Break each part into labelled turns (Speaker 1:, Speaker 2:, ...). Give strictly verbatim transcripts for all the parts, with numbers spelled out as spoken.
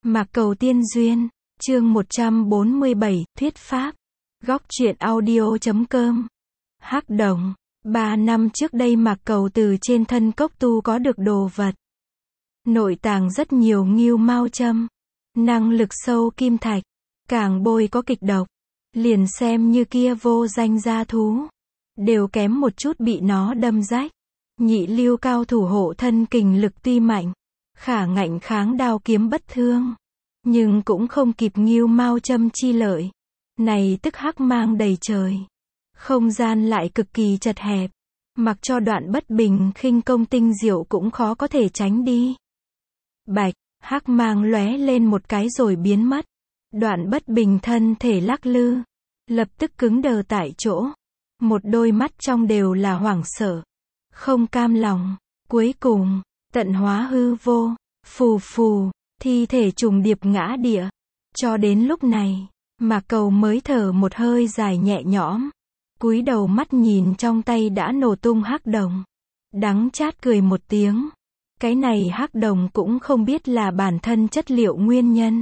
Speaker 1: Mạc Cầu Tiên Duyên, chương một trăm bốn mươi bảy, Thuyết Pháp. Góc truyện audio chấm com. Hắc Đồng. Ba năm trước đây Mạc Cầu từ trên thân cốc tu có được đồ vật. Nội tàng rất nhiều ngưu mao châm. Năng lực sâu kim thạch. Càng bôi có kịch độc. Liền xem như kia vô danh gia thú. Đều kém một chút bị nó đâm rách. Nhị lưu cao thủ hộ thân kình lực tuy mạnh. Khả ngạnh kháng đao kiếm bất thương. Nhưng cũng không kịp ngưu mao châm chi lợi. Này tức hắc mang đầy trời. Không gian lại cực kỳ chật hẹp. Mặc cho đoạn bất bình khinh công tinh diệu cũng khó có thể tránh đi. Bạch, hắc mang lóe lên một cái rồi biến mất. Đoạn bất bình thân thể lắc lư. Lập tức cứng đờ tại chỗ. Một đôi mắt trong đều là hoảng sợ. Không cam lòng. Cuối cùng, tận hóa hư vô. Phù phù, thi thể trùng điệp ngã địa. Cho đến lúc này, Mạc Cầu mới thở một hơi dài nhẹ nhõm. Cúi đầu mắt nhìn trong tay đã nổ tung hắc đồng. Đắng chát cười một tiếng. Cái này hắc đồng cũng không biết là bản thân chất liệu nguyên nhân.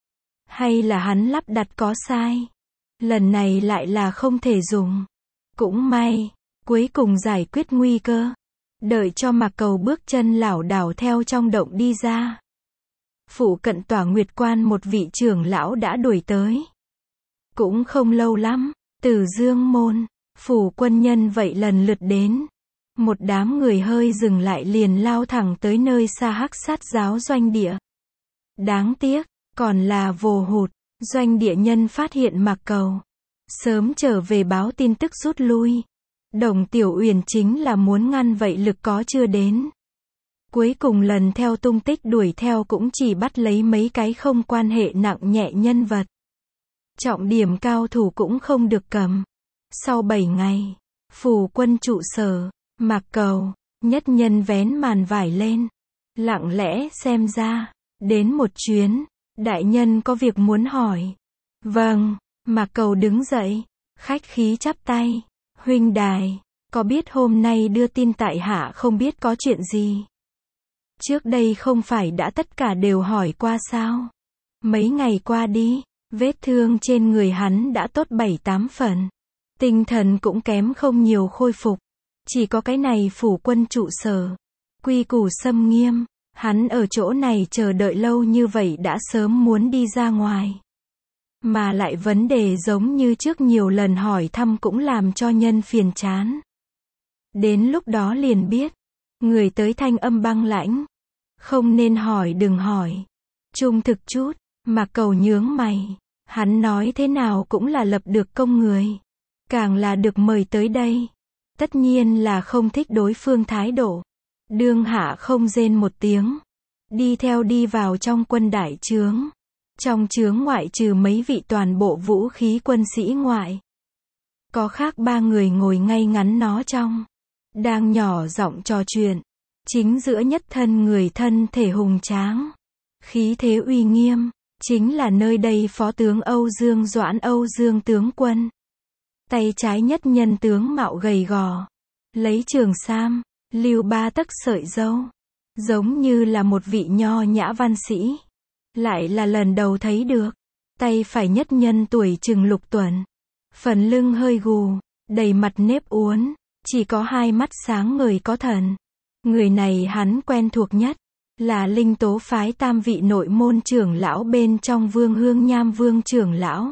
Speaker 1: Hay là hắn lắp đặt có sai. Lần này lại là không thể dùng. Cũng may, cuối cùng giải quyết nguy cơ. Đợi cho Mạc Cầu bước chân lảo đảo theo trong động đi ra. Phụ cận Tỏa Nguyệt Quan một vị trưởng lão đã đuổi tới. Cũng không lâu lắm, Từ Dương môn, phủ quân nhân vậy lần lượt đến. Một đám người hơi dừng lại liền lao thẳng tới nơi xa Hắc Sát giáo doanh địa. Đáng tiếc, còn là vồ hụt, doanh địa nhân phát hiện Mạc Cầu. Sớm trở về báo tin tức rút lui. Đồng Tiểu Uyển chính là muốn ngăn vậy lực có chưa đến. Cuối cùng lần theo tung tích đuổi theo cũng chỉ bắt lấy mấy cái không quan hệ nặng nhẹ nhân vật. Trọng điểm cao thủ cũng không được cầm. Sau bảy ngày, phủ quân trụ sở, Mạc Cầu, nhất nhân vén màn vải lên. Lặng lẽ xem ra, đến một chuyến, đại nhân có việc muốn hỏi. Vâng, Mạc Cầu đứng dậy, khách khí chắp tay. Huynh đài, có biết hôm nay đưa tin tại hạ không biết có chuyện gì? Trước đây không phải đã tất cả đều hỏi qua sao? Mấy ngày qua đi, vết thương trên người hắn đã tốt bảy tám phần. Tinh thần cũng kém không nhiều khôi phục. Chỉ có cái này phủ quân trụ sở. Quy củ xâm nghiêm, hắn ở chỗ này chờ đợi lâu như vậy đã sớm muốn đi ra ngoài. Mà lại vấn đề giống như trước nhiều lần hỏi thăm cũng làm cho nhân phiền chán. Đến lúc đó liền biết. Người tới thanh âm băng lãnh. Không nên hỏi đừng hỏi. Trung thực chút, Mạc Cầu nhướng mày. Hắn nói thế nào cũng là lập được công người. Càng là được mời tới đây. Tất nhiên là không thích đối phương thái độ. Đương hạ không rên một tiếng. Đi theo đi vào trong quân đại trướng. Trong trướng ngoại trừ mấy vị toàn bộ vũ khí quân sĩ ngoại. Có khác ba người ngồi ngay ngắn nó trong. Đang nhỏ giọng trò chuyện. Chính giữa nhất thân người thân thể hùng tráng. Khí thế uy nghiêm. Chính là nơi đây phó tướng Âu Dương Doãn Âu Dương tướng quân. Tay trái nhất nhân tướng mạo gầy gò. Lấy trường sam. Lưu ba tấc sợi râu. Giống như là một vị nho nhã văn sĩ. Lại là lần đầu thấy được. Tay phải nhất nhân tuổi chừng lục tuần. Phần lưng hơi gù. Đầy mặt nếp uốn. Chỉ có hai mắt sáng ngời có thần. Người này hắn quen thuộc nhất. Là Linh Tố phái tam vị nội môn trưởng lão bên trong Vương Hương Nham Vương trưởng lão.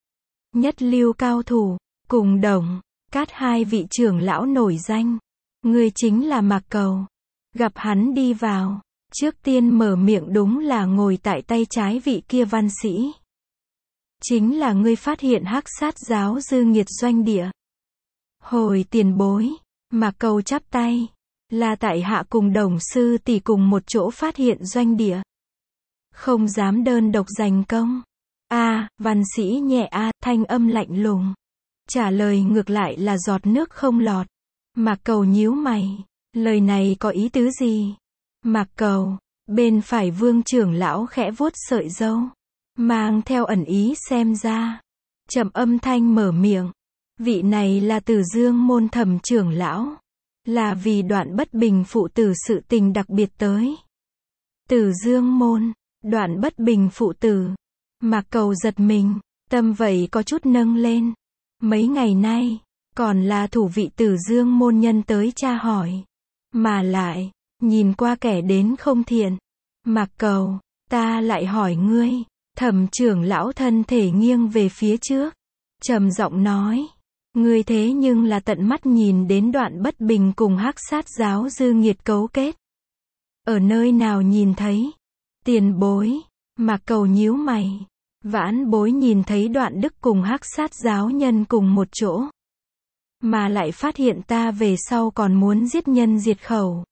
Speaker 1: Nhất lưu cao thủ. Cùng Đồng, Cát hai vị trưởng lão nổi danh. Người chính là Mạc Cầu. Gặp hắn đi vào. Trước tiên mở miệng đúng là ngồi tại tay trái vị kia văn sĩ. Chính là ngươi phát hiện Hắc Sát giáo dư nghiệt doanh địa. Hồi tiền bối, Mạc Cầu chắp tay. Là tại hạ cùng Đồng sư tỷ cùng một chỗ phát hiện doanh địa. Không dám đơn độc giành công. A, à, văn sĩ nhẹ a, à, thanh âm lạnh lùng. Trả lời ngược lại là giọt nước không lọt. Mạc Cầu nhíu mày. Lời này có ý tứ gì? Mạc Cầu, bên phải Vương trưởng lão khẽ vuốt sợi râu. Mang theo ẩn ý xem ra. Trầm âm thanh mở miệng. Vị này là Từ Dương môn Thẩm trưởng lão. Là vì đoạn bất bình phụ tử sự tình đặc biệt tới. Từ Dương môn, Đoạn Bất Bình phụ tử. Mạc Cầu giật mình, tâm vậy có chút nâng lên. Mấy ngày nay, còn là thủ vị Tử Dương môn nhân tới tra hỏi. Mà lại, nhìn qua kẻ đến không thiện. Mạc Cầu, ta lại hỏi ngươi. Thẩm trưởng lão thân thể nghiêng về phía trước, trầm giọng nói. Ngươi thế nhưng là tận mắt nhìn đến Đoạn Bất Bình cùng Hắc Sát giáo dư nghiệt cấu kết. Ở nơi nào nhìn thấy? Tiền bối. Mạc Cầu nhíu mày. Vãn bối nhìn thấy Đoạn Đức cùng Hắc Sát giáo nhân cùng một chỗ. Mà lại phát hiện ta về sau còn muốn giết nhân diệt khẩu.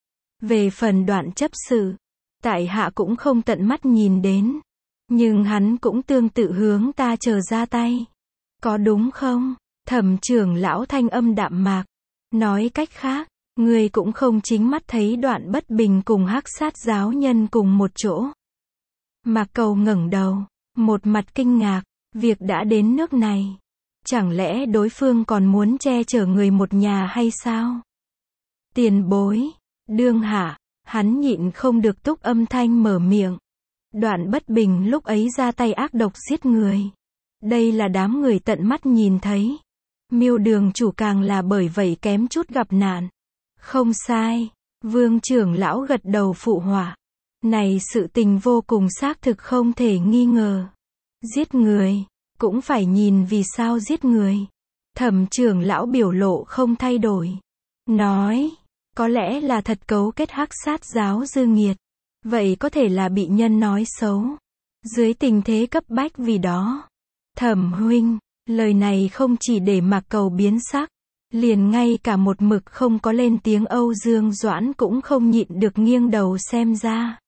Speaker 1: Về phần Đoạn chấp sự, tại hạ cũng không tận mắt nhìn đến. Nhưng hắn cũng tương tự hướng ta chờ ra tay. Có đúng không? Thẩm trưởng lão thanh âm đạm mạc. Nói cách khác, ngươi cũng không chính mắt thấy Đoạn Bất Bình cùng Hắc Sát giáo nhân cùng một chỗ. Mạc Cầu ngẩng đầu, một mặt kinh ngạc, việc đã đến nước này. Chẳng lẽ đối phương còn muốn che chở người một nhà hay sao? Tiền bối, đương hạ, hắn nhịn không được túc âm thanh mở miệng. Đoạn Bất Bình lúc ấy ra tay ác độc giết người. Đây là đám người tận mắt nhìn thấy. Miêu đường chủ càng là bởi vậy kém chút gặp nạn. Không sai, Vương trưởng lão gật đầu phụ họa. Này sự tình vô cùng xác thực không thể nghi ngờ. Giết người, cũng phải nhìn vì sao giết người. Thẩm trưởng lão biểu lộ không thay đổi. Nói, có lẽ là thật cấu kết Hắc Sát giáo dư nghiệt. Vậy có thể là bị nhân nói xấu. Dưới tình thế cấp bách vì đó. Thẩm huynh, lời này không chỉ để Mạc Cầu biến sắc. Liền ngay cả một mực không có lên tiếng Âu Dương Doãn cũng không nhịn được nghiêng đầu xem ra.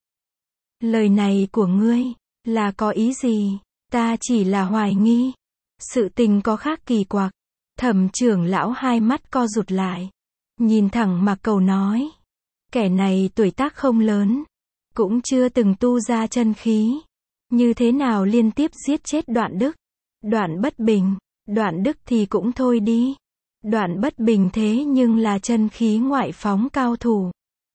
Speaker 1: Lời này của ngươi, là có ý gì? Ta chỉ là hoài nghi. Sự tình có khác kỳ quặc. Thẩm trưởng lão hai mắt co rụt lại. Nhìn thẳng Mạc Cầu nói. Kẻ này tuổi tác không lớn. Cũng chưa từng tu ra chân khí. Như thế nào liên tiếp giết chết Đoạn Đức? Đoạn Bất Bình. Đoạn Đức thì cũng thôi đi. Đoạn Bất Bình thế nhưng là chân khí ngoại phóng cao thủ.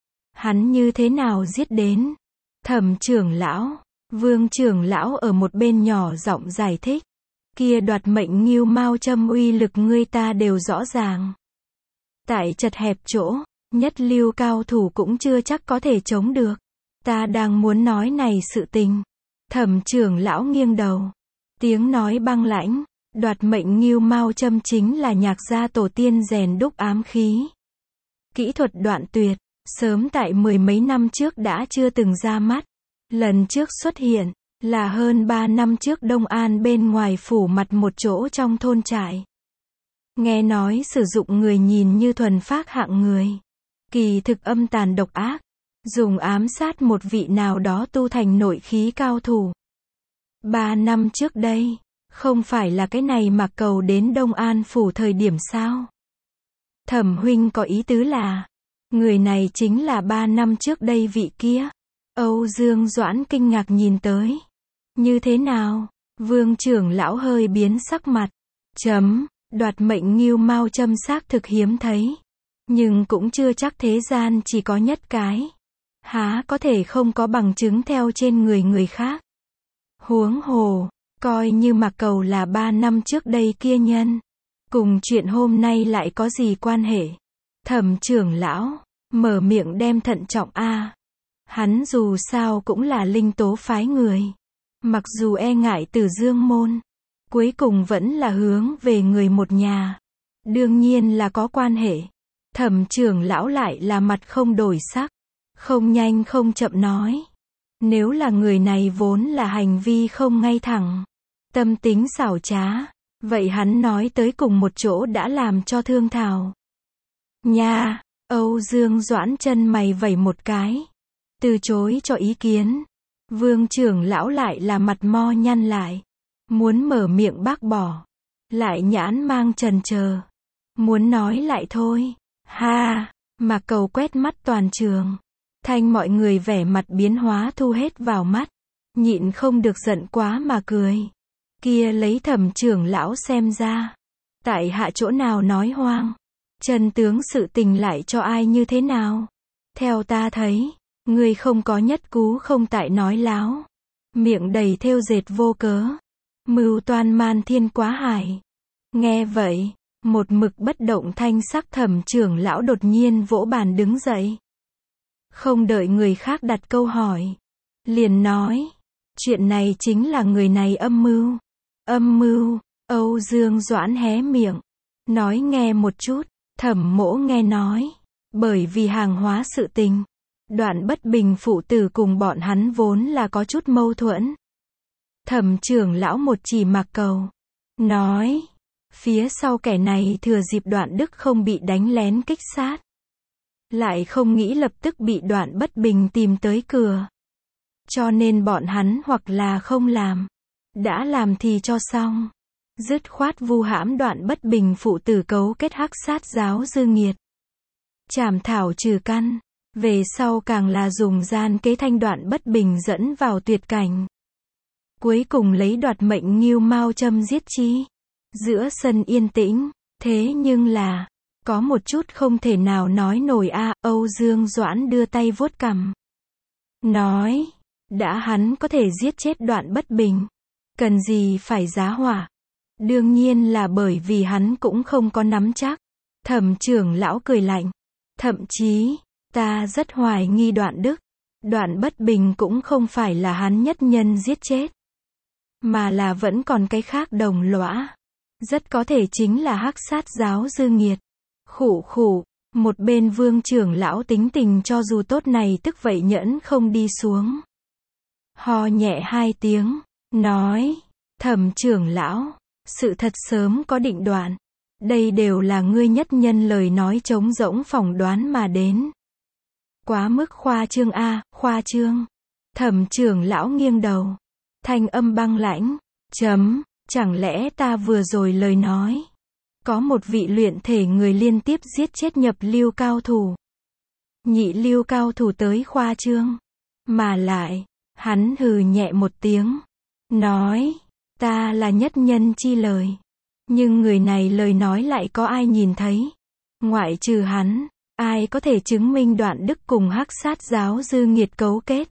Speaker 1: Hắn như thế nào giết đến? Thẩm trưởng lão, Vương trưởng lão ở một bên nhỏ giọng giải thích. Kia đoạt mệnh Ngưu Mao châm uy lực ngươi ta đều rõ ràng. Tại chật hẹp chỗ, nhất lưu cao thủ cũng chưa chắc có thể chống được. Ta đang muốn nói này sự tình. Thẩm trưởng lão nghiêng đầu. Tiếng nói băng lãnh. Đoạt mệnh Ngưu Mao châm chính là Nhạc gia tổ tiên rèn đúc ám khí. Kỹ thuật đoạn tuyệt, sớm tại mười mấy năm trước đã chưa từng ra mắt. Lần trước xuất hiện, là hơn ba năm trước Đông An bên ngoài phủ mặt một chỗ trong thôn trại. Nghe nói sử dụng người nhìn như thuần phác hạng người. Kỳ thực âm tàn độc ác. Dùng ám sát một vị nào đó tu thành nội khí cao thủ. Ba năm trước đây. Không phải là cái này Mạc Cầu đến Đông An phủ thời điểm sao? Thẩm huynh có ý tứ là, người này chính là ba năm trước đây vị kia. Âu Dương Doãn kinh ngạc nhìn tới. Như thế nào? Vương trưởng lão hơi biến sắc mặt. Chấm, đoạt mệnh Ngưu Mao châm xác thực hiếm thấy. Nhưng cũng chưa chắc thế gian chỉ có nhất cái. Há có thể không có bằng chứng theo trên người người khác. Huống hồ. Coi như Mạc Cầu là ba năm trước đây kia nhân. Cùng chuyện hôm nay lại có gì quan hệ? Thẩm trưởng lão, mở miệng đem thận trọng a. Hắn dù sao cũng là linh tố phái người. Mặc dù e ngại Tử Dương môn. Cuối cùng vẫn là hướng về người một nhà. Đương nhiên là có quan hệ. Thẩm trưởng lão lại là mặt không đổi sắc. Không nhanh không chậm nói. Nếu là người này vốn là hành vi không ngay thẳng. Tâm tính xảo trá. Vậy hắn nói tới cùng một chỗ đã làm cho thương thảo. Nha, Âu Dương Doãn chân mày vẩy một cái. Từ chối cho ý kiến. Vương trưởng lão lại là mặt mo nhăn lại. Muốn mở miệng bác bỏ. Lại nhãn mang chần chờ. Muốn nói lại thôi. Ha, Mạc Cầu quét mắt toàn trường. Thanh mọi người vẻ mặt biến hóa thu hết vào mắt. Nhịn không được giận quá mà cười. Kia lấy Thẩm trưởng lão xem ra. Tại hạ chỗ nào nói hoang. Chân tướng sự tình lại cho ai như thế nào. Theo ta thấy. Ngươi không có nhất cú không tại nói láo. Miệng đầy thêu dệt vô cớ. Mưu toan man thiên quá hải. Nghe vậy, một mực bất động thanh sắc Thẩm trưởng lão đột nhiên vỗ bàn đứng dậy. Không đợi người khác đặt câu hỏi. Liền nói. Chuyện này chính là người này âm mưu. Âm mưu. Âu Dương Doãn hé miệng. Nói nghe một chút. Thẩm mỗ nghe nói. Bởi vì hàng hóa sự tình. Đoạn Bất Bình phụ tử cùng bọn hắn vốn là có chút mâu thuẫn. Thẩm trưởng lão một chỉ Mạc Cầu. Nói. Phía sau kẻ này thừa dịp Đoạn Đức không bị đánh lén kích sát. Lại không nghĩ lập tức bị Đoạn Bất Bình tìm tới cửa. Cho nên bọn hắn hoặc là không làm. Đã làm thì cho xong. Dứt khoát vu hãm Đoạn Bất Bình phụ tử cấu kết hắc sát giáo dư nghiệt. Chảm thảo trừ căn. Về sau càng là dùng gian kế thanh Đoạn Bất Bình dẫn vào tuyệt cảnh. Cuối cùng lấy đoạt mệnh Ngưu Mao châm giết chi. Giữa sân yên tĩnh. Thế nhưng là. Có một chút không thể nào nói nổi a. Âu Dương Doãn đưa tay vuốt cằm. Nói. Đã hắn có thể giết chết Đoạn Bất Bình. Cần gì phải giá hỏa. Đương nhiên là bởi vì hắn cũng không có nắm chắc. Thẩm trưởng lão cười lạnh. Thậm chí, ta rất hoài nghi Đoạn Đức. Đoạn Bất Bình cũng không phải là hắn nhất nhân giết chết. Mà là vẫn còn cái khác đồng lõa. Rất có thể chính là hắc sát giáo dư nghiệt. Khủ khủ, một bên Vương trưởng lão tính tình cho dù tốt này tức vậy nhẫn không đi xuống. Ho nhẹ hai tiếng, nói, Thẩm trưởng lão, sự thật sớm có định đoạn. Đây đều là ngươi nhất nhân lời nói trống rỗng phỏng đoán mà đến. Quá mức khoa trương a, khoa trương. Thẩm trưởng lão nghiêng đầu. Thanh âm băng lãnh. Chấm, chẳng lẽ ta vừa rồi lời nói. Có một vị luyện thể người liên tiếp giết chết nhập lưu cao thủ. Nhị lưu cao thủ tới khoa trương. Mà lại, hắn hừ nhẹ một tiếng. Nói, ta là nhất nhân chi lời. Nhưng người này lời nói lại có ai nhìn thấy. Ngoại trừ hắn, ai có thể chứng minh Đoạn Đức cùng hắc sát giáo dư nghiệt cấu kết.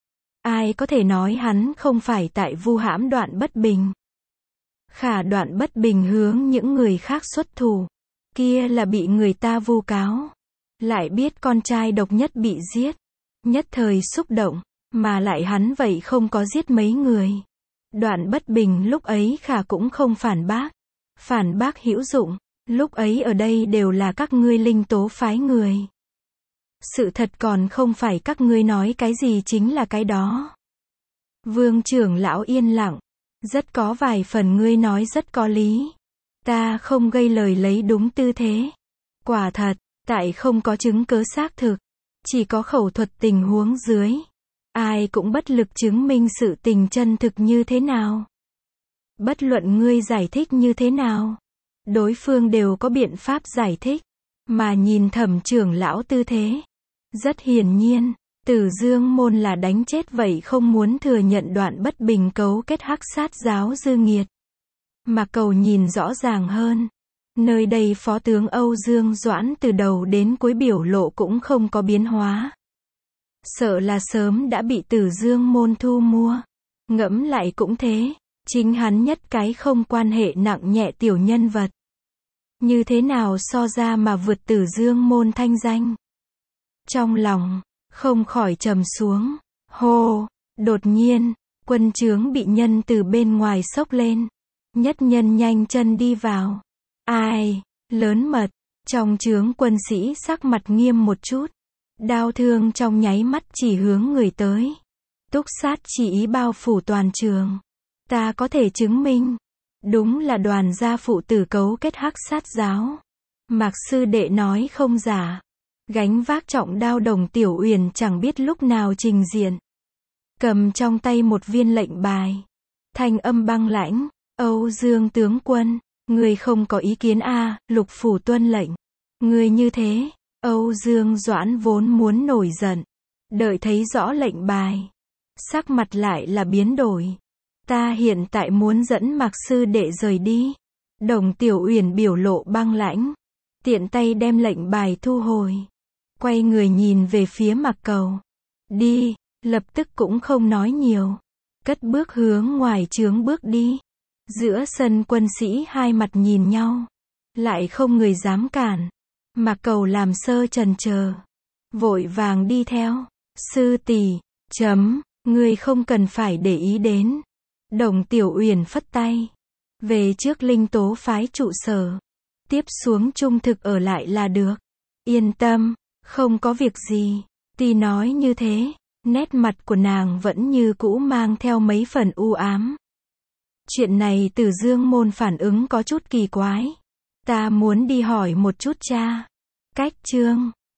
Speaker 1: Ai có thể nói hắn không phải tại vu hãm Đoạn Bất Bình. Khả Đoạn Bất Bình hướng những người khác xuất thủ. Kia là bị người ta vu cáo. Lại biết con trai độc nhất bị giết. Nhất thời xúc động. Mà lại hắn vậy không có giết mấy người. Đoạn Bất Bình lúc ấy khả cũng không phản bác. Phản bác hữu dụng. Lúc ấy ở đây đều là các ngươi linh tố phái người. Sự thật còn không phải các ngươi nói cái gì chính là cái đó. Vương trưởng lão yên lặng. Rất có vài phần ngươi nói rất có lý. Ta không gây lời lấy đúng tư thế. Quả thật, tại không có chứng cớ xác thực. Chỉ có khẩu thuật tình huống dưới. Ai cũng bất lực chứng minh sự tình chân thực như thế nào. Bất luận ngươi giải thích như thế nào. Đối phương đều có biện pháp giải thích. Mà nhìn Thẩm trưởng lão tư thế. Rất hiển nhiên, Tử Dương môn là đánh chết vậy không muốn thừa nhận Đoạn Bất Bình cấu kết hắc sát giáo dư nghiệt. Mà Cầu nhìn rõ ràng hơn. Nơi đây phó tướng Âu Dương Doãn từ đầu đến cuối biểu lộ cũng không có biến hóa. Sợ là sớm đã bị Tử Dương môn thu mua. Ngẫm lại cũng thế. Chính hắn nhất cái không quan hệ nặng nhẹ tiểu nhân vật. Như thế nào so ra mà vượt Tử Dương môn thanh danh. Trong lòng, không khỏi trầm xuống. Hô, đột nhiên, quân trướng bị nhân từ bên ngoài xốc lên. Nhất nhân nhanh chân đi vào. Ai, lớn mật, trong trướng quân sĩ sắc mặt nghiêm một chút. Đao thương trong nháy mắt chỉ hướng người tới. Túc sát chỉ ý bao phủ toàn trường. Ta có thể chứng minh. Đúng là đoàn gia phụ tử cấu kết hắc sát giáo. Mạc sư đệ nói không giả. Gánh vác trọng đao Đồng Tiểu Uyển chẳng biết lúc nào trình diện. Cầm trong tay một viên lệnh bài. Thanh âm băng lãnh. Âu Dương tướng quân. Người không có ý kiến a, lục phủ tuân lệnh. Người như thế. Âu Dương Doãn vốn muốn nổi giận. Đợi thấy rõ lệnh bài. Sắc mặt lại là biến đổi. Ta hiện tại muốn dẫn Mạc sư đệ rời đi. Đồng Tiểu Uyển biểu lộ băng lãnh. Tiện tay đem lệnh bài thu hồi. Quay người nhìn về phía Mạc Cầu. Đi, lập tức cũng không nói nhiều. Cất bước hướng ngoài trướng bước đi. Giữa sân quân sĩ hai mặt nhìn nhau. Lại không người dám cản. Mạc Cầu làm sơ chần chờ. Vội vàng đi theo. Sư tỷ, chấm, ngươi không cần phải để ý đến. Đồng Tiểu Uyển phất tay. Về trước Linh Tố phái trụ sở. Tiếp xuống trung thực ở lại là được. Yên tâm, không có việc gì. Tuy nói như thế, nét mặt của nàng vẫn như cũ mang theo mấy phần u ám. Chuyện này Tử Dương môn phản ứng có chút kỳ quái. Ta muốn đi hỏi một chút cha. Cách chương